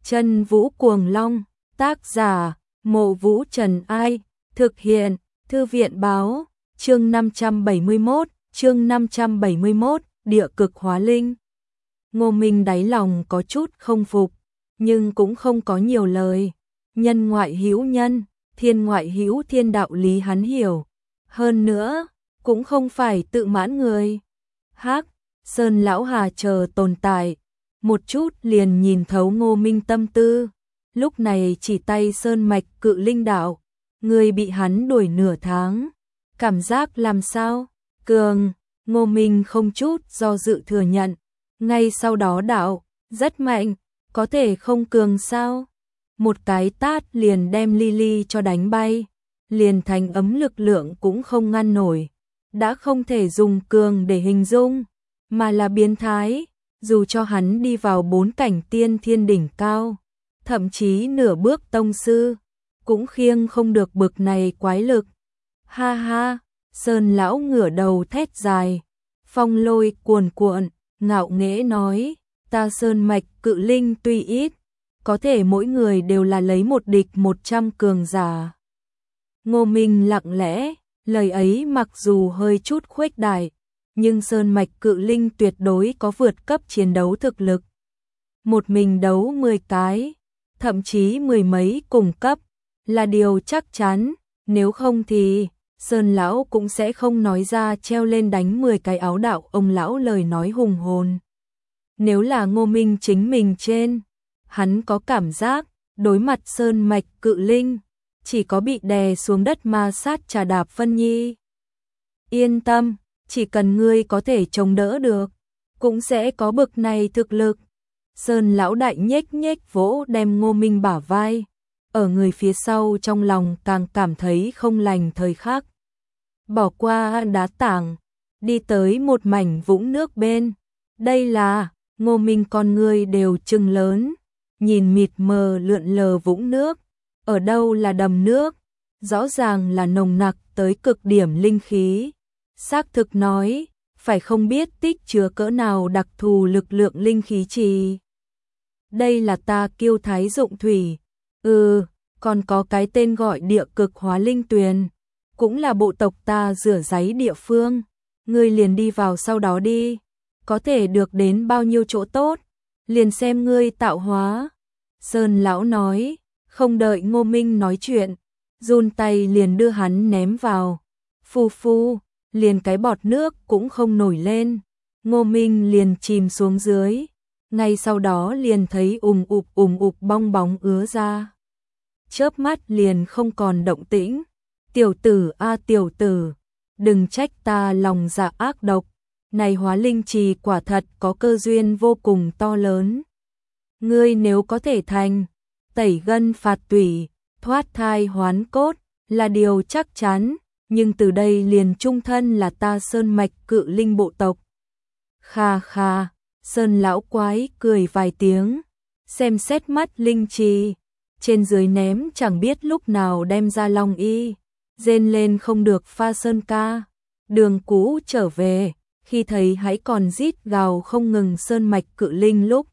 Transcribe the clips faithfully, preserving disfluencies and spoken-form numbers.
Chân Vũ Cuồng Long, tác giả, Mộ Vũ Trần Ai, thực hiện, Thư viện báo, chương năm trăm bảy mươi mốt, chương năm trăm bảy mươi mốt, địa cực hóa linh. Ngô Minh đáy lòng có chút không phục, nhưng cũng không có nhiều lời. Nhân ngoại hữu nhân, thiên ngoại hữu thiên đạo lý hắn hiểu. Hơn nữa, cũng không phải tự mãn người. Hắc, Sơn Lão Hà chờ tồn tại, một chút liền nhìn thấu Ngô Minh tâm tư. Lúc này chỉ tay Sơn Mạch Cự Linh đạo, người bị hắn đuổi nửa tháng. Cảm giác làm sao? Cường, Ngô Minh không chút do dự thừa nhận. Ngay sau đó đạo, rất mạnh, có thể không cường sao? Một cái tát liền đem Lily cho đánh bay, liền thành ấm lực lượng cũng không ngăn nổi. Đã không thể dùng cường để hình dung, mà là biến thái, dù cho hắn đi vào bốn cảnh tiên thiên đỉnh cao, thậm chí nửa bước tông sư, cũng khiêng không được bực này quái lực. Ha ha, Sơn Lão ngửa đầu thét dài, phong lôi cuồn cuộn, ngạo nghễ nói, ta Sơn Mạch Cự Linh tuy ít, có thể mỗi người đều là lấy một địch một trăm cường giả. Ngô Minh lặng lẽ, lời ấy mặc dù hơi chút khuếch đại, nhưng Sơn Mạch Cự Linh tuyệt đối có vượt cấp chiến đấu thực lực. Một mình đấu mười cái, thậm chí mười mấy cùng cấp, là điều chắc chắn, nếu không thì Sơn Lão cũng sẽ không nói ra treo lên đánh mười cái áo đạo ông lão lời nói hùng hồn. Nếu là Ngô Minh chính mình trên, hắn có cảm giác, đối mặt Sơn Mạch Cự Linh, chỉ có bị đè xuống đất ma sát trà đạp phân nhi. Yên tâm, chỉ cần ngươi có thể chống đỡ được, cũng sẽ có bực này thực lực. Sơn Lão đại nhếch nhếch vỗ đem Ngô Minh bả vai, ở người phía sau trong lòng càng cảm thấy không lành thời khắc. Bỏ qua đá tảng, đi tới một mảnh vũng nước bên. Đây là, Ngô Minh con người đều trừng lớn, nhìn mịt mờ lượn lờ vũng nước. Ở đâu là đầm nước, rõ ràng là nồng nặc tới cực điểm linh khí. Xác thực nói, phải không biết tích chứa cỡ nào đặc thù lực lượng linh khí trì. Đây là ta Kiêu Thái Dụng Thủy. Ừ, còn có cái tên gọi địa cực hóa linh tuyền, cũng là bộ tộc ta rửa ráy địa phương. Ngươi liền đi vào sau đó đi, có thể được đến bao nhiêu chỗ tốt, liền xem ngươi tạo hóa. Sơn Lão nói, không đợi Ngô Minh nói chuyện, run tay liền đưa hắn ném vào. Phu phu, liền cái bọt nước cũng không nổi lên. Ngô Minh liền chìm xuống dưới, ngay sau đó liền thấy ùm ụp ùm ụp bong bóng ứa ra. Chớp mắt liền không còn động tĩnh. Tiểu tử a tiểu tử, đừng trách ta lòng dạ ác độc, này hóa linh trì quả thật có cơ duyên vô cùng to lớn. Ngươi nếu có thể thành, tẩy gân phạt tủy, thoát thai hoán cốt, là điều chắc chắn, nhưng từ đây liền chung thân là ta Sơn Mạch Cự Linh bộ tộc. Kha kha, Sơn Lão quái cười vài tiếng, xem xét mắt linh trì, trên dưới ném chẳng biết lúc nào đem ra long y, rên lên không được pha sơn ca. Đường cũ trở về, khi thấy hãy còn rít gào không ngừng Sơn Mạch Cự Linh lúc,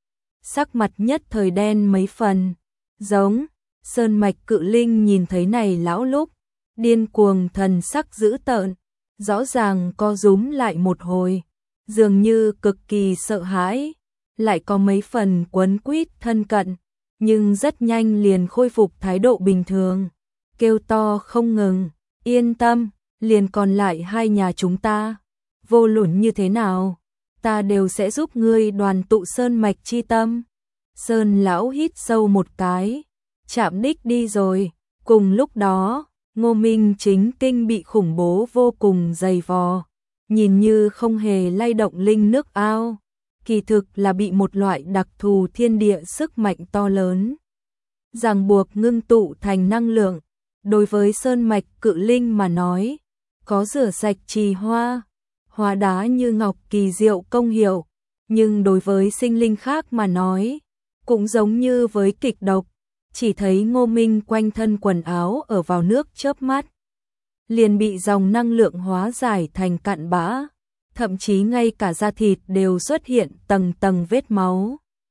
sắc mặt nhất thời đen mấy phần. Giống, Sơn Mạch Cự Linh nhìn thấy này lão lúc, điên cuồng thần sắc dữ tợn, rõ ràng co rúm lại một hồi, dường như cực kỳ sợ hãi, lại có mấy phần quấn quýt thân cận, nhưng rất nhanh liền khôi phục thái độ bình thường, kêu to không ngừng, yên tâm, liền còn lại hai nhà chúng ta, vô luận như thế nào, ta đều sẽ giúp ngươi đoàn tụ Sơn Mạch chi tâm. Sơn Lão hít sâu một cái, chạm đích đi rồi. Cùng lúc đó, Ngô Minh chính kinh bị khủng bố vô cùng dày vò, nhìn như không hề lay động linh nước ao, kỳ thực là bị một loại đặc thù thiên địa sức mạnh to lớn ràng buộc ngưng tụ thành năng lượng. Đối với Sơn Mạch Cự Linh mà nói, có rửa sạch trì hoa, hóa đá như ngọc kỳ diệu công hiệu, nhưng đối với sinh linh khác mà nói, cũng giống như với kịch độc. Chỉ thấy Ngô Minh quanh thân quần áo ở vào nước chớp mắt, liền bị dòng năng lượng hóa giải thành cặn bã, thậm chí ngay cả da thịt đều xuất hiện tầng tầng vết máu.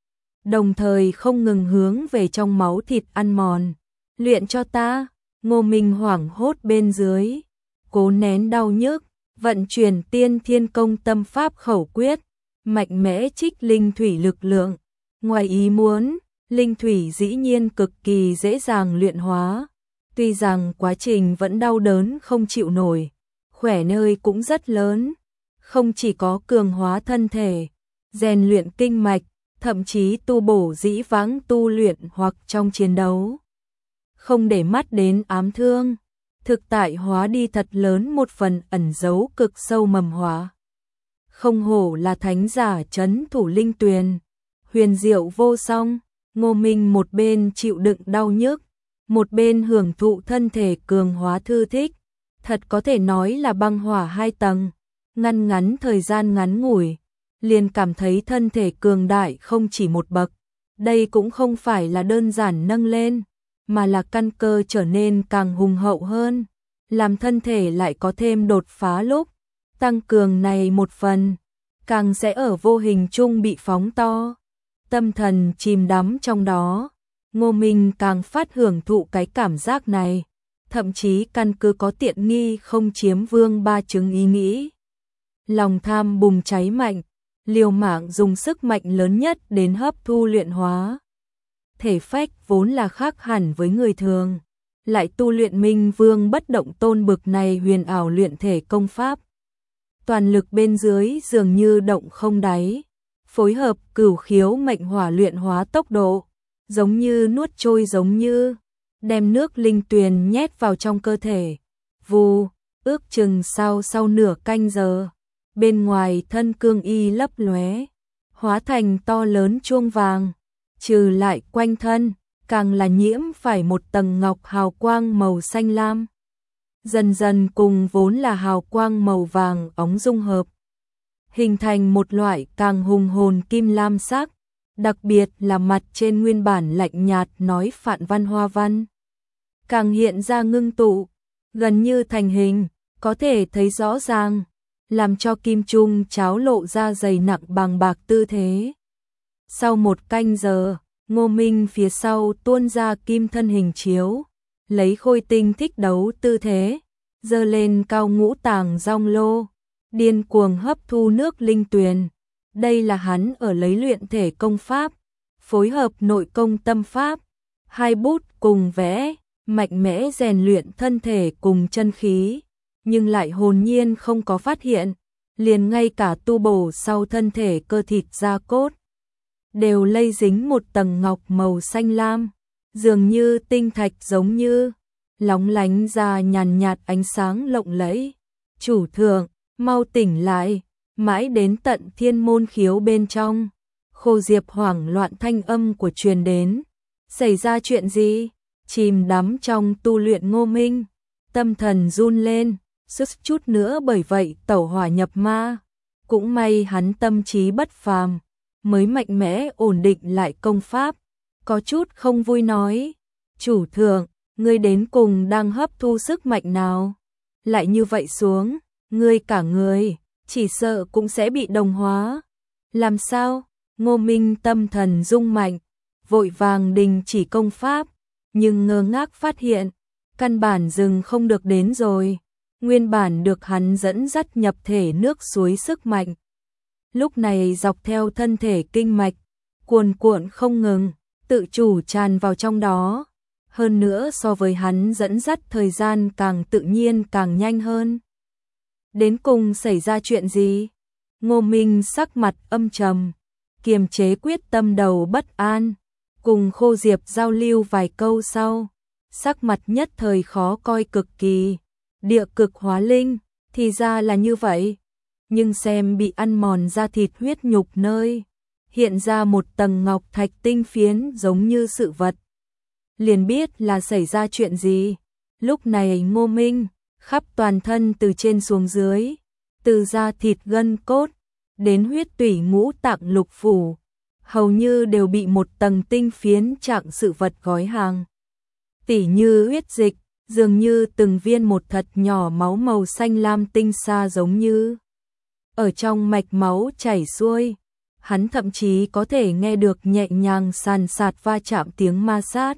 đồng thời không ngừng hướng về trong máu thịt ăn mòn. Luyện cho ta, Ngô Minh hoảng hốt bên dưới, cố nén đau nhức, vận chuyển tiên thiên công tâm pháp khẩu quyết, mạnh mẽ trích linh thủy lực lượng. Ngoài ý muốn, linh thủy dĩ nhiên cực kỳ dễ dàng luyện hóa, tuy rằng quá trình vẫn đau đớn không chịu nổi, khỏe nơi cũng rất lớn, không chỉ có cường hóa thân thể, rèn luyện kinh mạch, thậm chí tu bổ dĩ vãng tu luyện hoặc trong chiến đấu. Không để mắt đến ám thương, thực tại hóa đi thật lớn một phần ẩn giấu cực sâu mầm họa. Không hổ là thánh giả trấn thủ linh tuyền, huyền diệu vô song. Ngô Minh một bên chịu đựng đau nhức, một bên hưởng thụ thân thể cường hóa thư thích, thật có thể nói là băng hỏa hai tầng, ngăn ngắn thời gian ngắn ngủi, liền cảm thấy thân thể cường đại không chỉ một bậc. Đây cũng không phải là đơn giản nâng lên, mà là căn cơ trở nên càng hùng hậu hơn, làm thân thể lại có thêm đột phá lúc, tăng cường này một phần, càng sẽ ở vô hình chung bị phóng to. Tâm thần chìm đắm trong đó, Ngô Minh càng phát hưởng thụ cái cảm giác này, thậm chí căn cứ có tiện nghi không chiếm vương ba chứng ý nghĩ. Lòng tham bùng cháy mạnh, liều mạng dùng sức mạnh lớn nhất đến hấp thu luyện hóa. Thể phách vốn là khác hẳn với người thường, lại tu luyện Minh Vương bất động tôn bực này huyền ảo luyện thể công pháp. Toàn lực bên dưới dường như động không đáy, phối hợp cửu khiếu mệnh hỏa luyện hóa tốc độ, giống như nuốt trôi giống như, đem nước linh tuyền nhét vào trong cơ thể. Vù, ước chừng sau sau nửa canh giờ, bên ngoài thân cương y lấp lóe, hóa thành to lớn chuông vàng, trừ lại quanh thân, càng là nhiễm phải một tầng ngọc hào quang màu xanh lam. Dần dần cùng vốn là hào quang màu vàng óng dung hợp, hình thành một loại càng hùng hồn kim lam sắc, đặc biệt là mặt trên nguyên bản lạnh nhạt nói phạn văn hoa văn, càng hiện ra ngưng tụ, gần như thành hình, có thể thấy rõ ràng, làm cho kim trung cháo lộ ra dày nặng bằng bạc tư thế. Sau một canh giờ, Ngô Minh phía sau tuôn ra kim thân hình chiếu, lấy khôi tinh thích đấu tư thế, giơ lên cao ngũ tàng rong lô, điên cuồng hấp thu nước linh tuyền. Đây là hắn ở lấy luyện thể công pháp, phối hợp nội công tâm pháp, hai bút cùng vẽ, mạnh mẽ rèn luyện thân thể cùng chân khí, nhưng lại hồn nhiên không có phát hiện, liền ngay cả tu bổ sau thân thể cơ thịt da cốt, đều lây dính một tầng ngọc màu xanh lam, dường như tinh thạch giống như, lóng lánh ra nhàn nhạt ánh sáng lộng lẫy. Chủ thượng, mau tỉnh lại, mãi đến tận thiên môn khiếu bên trong, Khô Diệp hoảng loạn thanh âm của truyền đến. Xảy ra chuyện gì? Chìm đắm trong tu luyện Ngô Minh, tâm thần run lên, sức chút nữa bởi vậy tẩu hỏa nhập ma. Cũng may hắn tâm trí bất phàm, mới mạnh mẽ ổn định lại công pháp, có chút không vui nói: "Chủ thượng, ngươi đến cùng đang hấp thu sức mạnh nào? Lại như vậy xuống, ngươi cả người chỉ sợ cũng sẽ bị đồng hóa." "Làm sao?" Ngô Minh tâm thần rung mạnh, vội vàng đình chỉ công pháp, nhưng ngơ ngác phát hiện, căn bản dừng không được đến rồi. Nguyên bản được hắn dẫn dắt nhập thể nước suối sức mạnh, lúc này dọc theo thân thể kinh mạch, cuồn cuộn không ngừng, tự chủ tràn vào trong đó. Hơn nữa so với hắn dẫn dắt thời gian càng tự nhiên càng nhanh hơn. Đến cùng xảy ra chuyện gì? Ngô Minh sắc mặt âm trầm, kiềm chế quyết tâm đầu bất an, cùng Khô Diệp giao lưu vài câu sau, sắc mặt nhất thời khó coi cực kỳ. Địa cực hóa linh, thì ra là như vậy, nhưng xem bị ăn mòn da thịt huyết nhục nơi, hiện ra một tầng ngọc thạch tinh phiến giống như sự vật, liền biết là xảy ra chuyện gì. Lúc này Ngô Minh, khắp toàn thân từ trên xuống dưới, từ da thịt gân cốt, đến huyết tủy ngũ tạng lục phủ, hầu như đều bị một tầng tinh phiến trạng sự vật gói hàng. Tỉ như huyết dịch, dường như từng viên một thật nhỏ máu màu xanh lam tinh xa giống như ở trong mạch máu chảy xuôi, hắn thậm chí có thể nghe được nhẹ nhàng sàn sạt va chạm tiếng ma sát.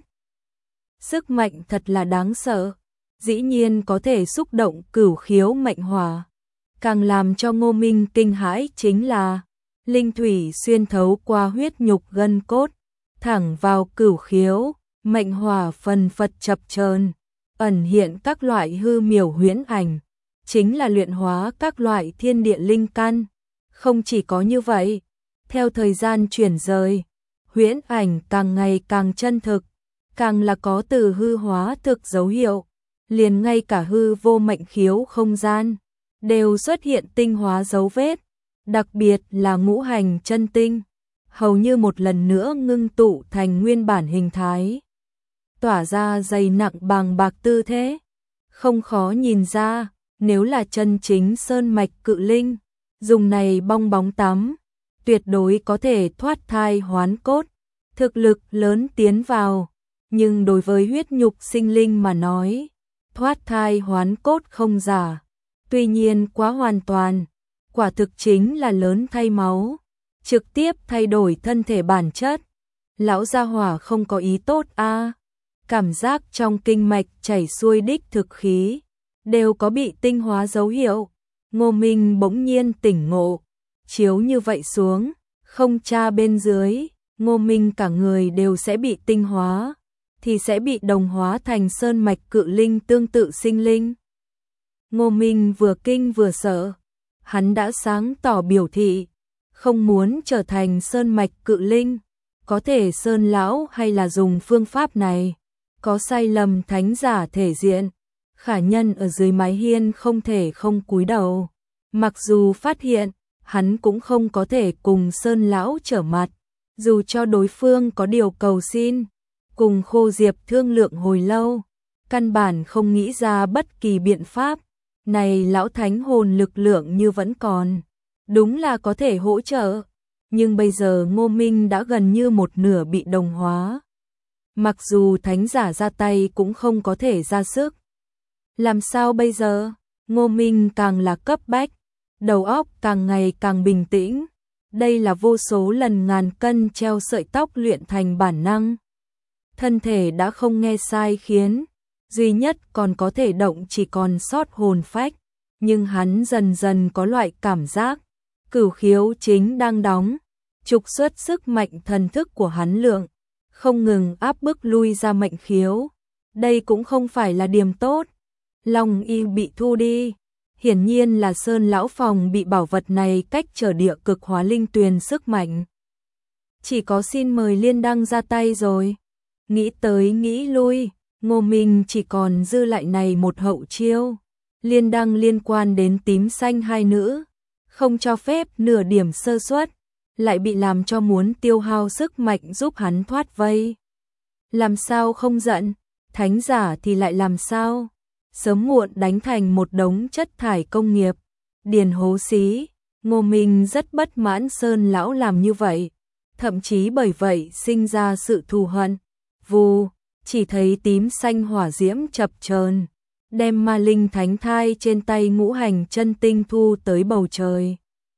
Sức mạnh thật là đáng sợ, dĩ nhiên có thể xúc động cửu khiếu mệnh hỏa. Càng làm cho Ngô Minh kinh hãi chính là linh thủy xuyên thấu qua huyết nhục gân cốt, thẳng vào cửu khiếu, mệnh hỏa phần phật chập chờn, ẩn hiện các loại hư miểu huyễn ảnh, chính là luyện hóa các loại thiên địa linh căn. Không chỉ có như vậy, theo thời gian chuyển rời, huyễn ảnh càng ngày càng chân thực, càng là có từ hư hóa thực dấu hiệu, liền ngay cả hư vô mệnh khiếu không gian đều xuất hiện tinh hóa dấu vết, đặc biệt là ngũ hành chân tinh, hầu như một lần nữa ngưng tụ thành nguyên bản hình thái, tỏa ra dày nặng bàng bạc tư thế. Không khó nhìn ra, nếu là chân chính sơn mạch cự linh, dùng này bong bóng tắm, tuyệt đối có thể thoát thai hoán cốt, thực lực lớn tiến vào. Nhưng đối với huyết nhục sinh linh mà nói, thoát thai hoán cốt không giả, tuy nhiên quá hoàn toàn, quả thực chính là lớn thay máu, trực tiếp thay đổi thân thể bản chất. Lão gia hỏa không có ý tốt a, cảm giác trong kinh mạch chảy xuôi đích thực khí, đều có bị tinh hóa dấu hiệu. Ngô Minh bỗng nhiên tỉnh ngộ, chiếu như vậy xuống, không tra bên dưới, Ngô Minh cả người đều sẽ bị tinh hóa, thì sẽ bị đồng hóa thành sơn mạch cự linh tương tự sinh linh. Ngô Minh vừa kinh vừa sợ, hắn đã sáng tỏ biểu thị, không muốn trở thành sơn mạch cự linh, có thể Sơn lão hay là dùng phương pháp này, có sai lầm thánh giả thể diện, khả nhân ở dưới mái hiên không thể không cúi đầu, mặc dù phát hiện, hắn cũng không có thể cùng Sơn lão trở mặt, dù cho đối phương có điều cầu xin, cùng Khô Diệp thương lượng hồi lâu, căn bản không nghĩ ra bất kỳ biện pháp. Này lão thánh hồn lực lượng như vẫn còn, đúng là có thể hỗ trợ, nhưng bây giờ Ngô Minh đã gần như một nửa bị đồng hóa. Mặc dù thánh giả ra tay cũng không có thể ra sức. Làm sao bây giờ? Ngô Minh càng là cấp bách, đầu óc càng ngày càng bình tĩnh. Đây là vô số lần ngàn cân treo sợi tóc luyện thành bản năng. Thân thể đã không nghe sai khiến, duy nhất còn có thể động chỉ còn sót hồn phách, nhưng hắn dần dần có loại cảm giác, cửu khiếu chính đang đóng, trục xuất sức mạnh thần thức của hắn lượng, không ngừng áp bức lui ra mệnh khiếu. Đây cũng không phải là điểm tốt. Long y bị thu đi, hiển nhiên là Sơn lão phòng bị bảo vật này cách trở địa cực hóa linh tuyền sức mạnh. Chỉ có xin mời Liên Đăng ra tay rồi. Nghĩ tới nghĩ lui, Ngô Minh chỉ còn dư lại này một hậu chiêu. Liên Đăng liên quan đến tím xanh hai nữ, không cho phép nửa điểm sơ suất, lại bị làm cho muốn tiêu hao sức mạnh giúp hắn thoát vây. Làm sao không giận, thánh giả thì lại làm sao? Sớm muộn đánh thành một đống chất thải công nghiệp, điền hố xí. Ngô Minh rất bất mãn Sơn lão làm như vậy, thậm chí bởi vậy sinh ra sự thù hận. Vù, chỉ thấy tím xanh hỏa diễm chập chờn, đem ma linh thánh thai trên tay ngũ hành chân tinh thu tới bầu trời.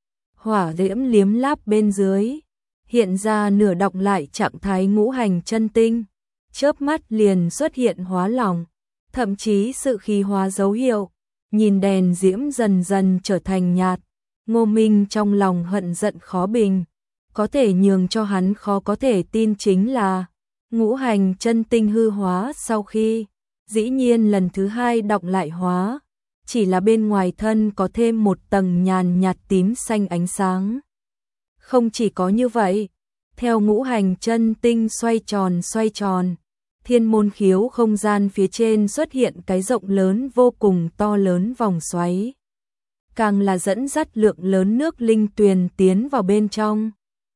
Hỏa diễm liếm láp bên dưới, hiện ra nửa đọng lại trạng thái ngũ hành chân tinh, chớp mắt liền xuất hiện hóa lỏng, thậm chí sự khí hóa dấu hiệu. Nhìn đèn diễm dần dần trở thành nhạt, Ngô Minh trong lòng hận giận khó bình, có thể nhường cho hắn khó có thể tin chính là ngũ hành chân tinh hư hóa sau khi, dĩ nhiên lần thứ hai đọng lại hóa, chỉ là bên ngoài thân có thêm một tầng nhàn nhạt tím xanh ánh sáng. Không chỉ có như vậy, theo ngũ hành chân tinh xoay tròn xoay tròn, thiên môn khiếu không gian phía trên xuất hiện cái rộng lớn vô cùng to lớn vòng xoáy, càng là dẫn dắt lượng lớn nước linh tuyền tiến vào bên trong.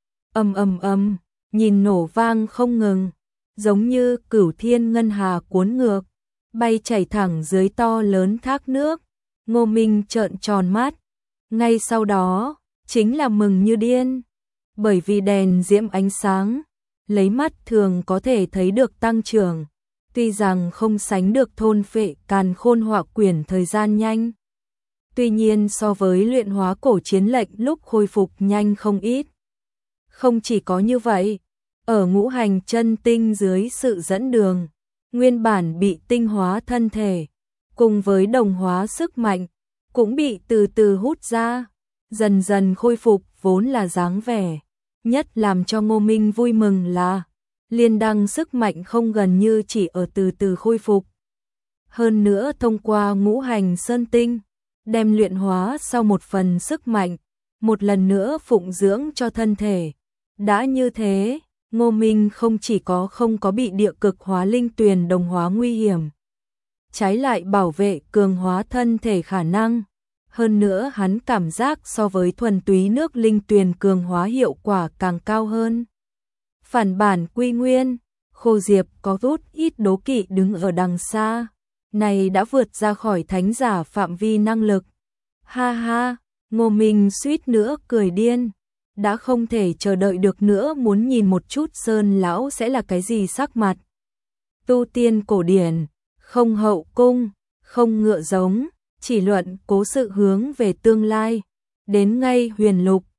Ầm ầm ầm, nhìn nổ vang không ngừng, giống như cửu thiên ngân hà cuốn ngược, bay chảy thẳng dưới to lớn thác nước. Ngô Minh trợn tròn mắt, ngay sau đó chính là mừng như điên, bởi vì đèn diễm ánh sáng, lấy mắt thường có thể thấy được tăng trưởng, tuy rằng không sánh được thôn phệ càn khôn hỏa quyển thời gian nhanh. Tuy nhiên so với luyện hóa cổ chiến lệnh lúc khôi phục nhanh không ít. Không chỉ có như vậy, ở ngũ hành chân tinh dưới sự dẫn đường, nguyên bản bị tinh hóa thân thể, cùng với đồng hóa sức mạnh, cũng bị từ từ hút ra, dần dần khôi phục vốn là dáng vẻ. Nhất làm cho Ngô Minh vui mừng là, liên đăng sức mạnh không gần như chỉ ở từ từ khôi phục. Hơn nữa thông qua ngũ hành sơn tinh, đem luyện hóa sau một phần sức mạnh, một lần nữa phụng dưỡng cho thân thể. Đã như thế, Ngô Minh không chỉ có không có bị địa cực hóa linh tuyền đồng hóa nguy hiểm, trái lại bảo vệ cường hóa thân thể khả năng. Hơn nữa hắn cảm giác so với thuần túy nước linh tuyền cường hóa hiệu quả càng cao hơn. Phản bản quy nguyên, Khô Diệp có rút ít đố kỵ đứng ở đằng xa, này đã vượt ra khỏi thánh giả phạm vi năng lực. Ha ha, Ngô Minh suýt nữa cười điên, đã không thể chờ đợi được nữa, muốn nhìn một chút Sơn lão sẽ là cái gì sắc mặt. Tu tiên cổ điển, không hậu cung, không ngựa giống, chỉ luận cố sự hướng về tương lai, đến ngay huyền lục,